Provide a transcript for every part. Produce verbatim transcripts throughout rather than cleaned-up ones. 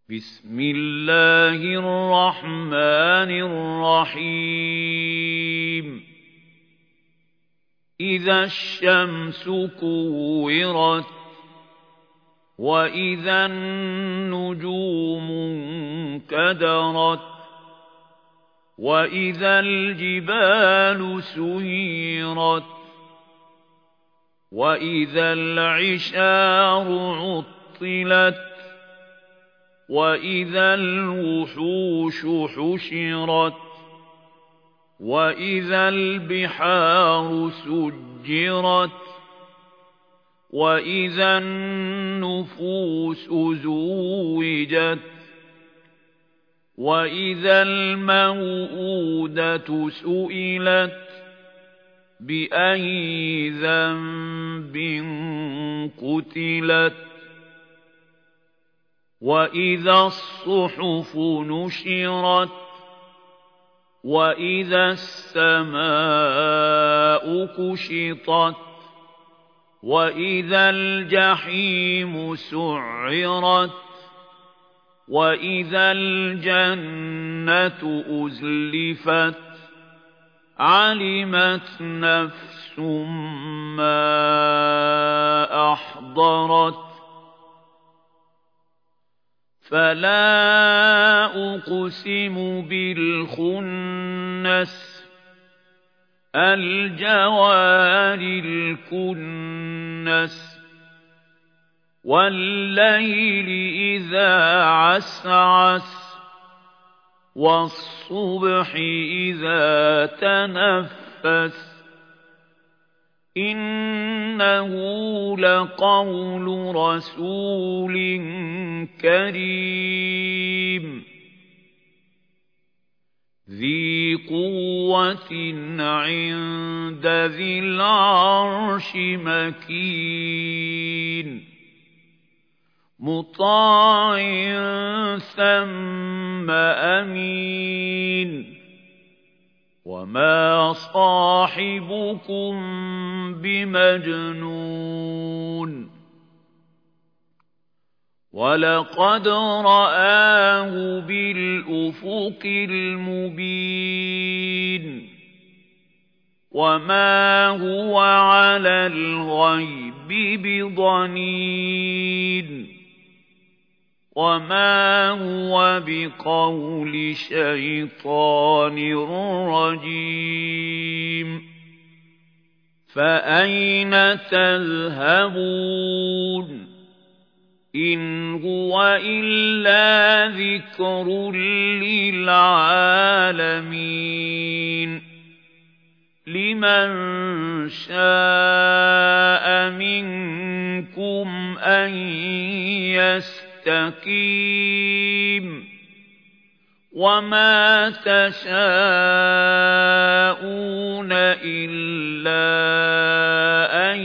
بسم الله الرحمن الرحيم إذا الشمس كورت وإذا النجوم انكدرت وإذا الجبال سيرت وإذا العشار عطلت وإذا الوحوش حشرت وإذا البحار سجرت وإذا النفوس زوجت وإذا الموءودة سئلت بأي ذنب قتلت وإذا الصحف نشرت وإذا السماء كشطت وإذا الجحيم سعرت وإذا الجنة أزلفت علمت نفس ما أحضرت فلا أقسم بالخنس الجوار الكنس والليل إذا عسعس والصبح إذا تنفس إنه لقول رسول كريم ذي قوة عند ذي العرش مكين مطاع ثم أمين وما صاحبكم بمجنون ولقد رآه بالأفق المبين وما هو على الغيب بضنين وما هو بقول شيطان رجيم فأين تذهبون إن هو إلا ذكر للعالمين لمن شاء منكم أن يستقيم وما تشاءون إلا أن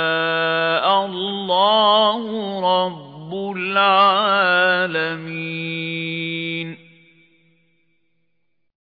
يشاء الله رب العالمين.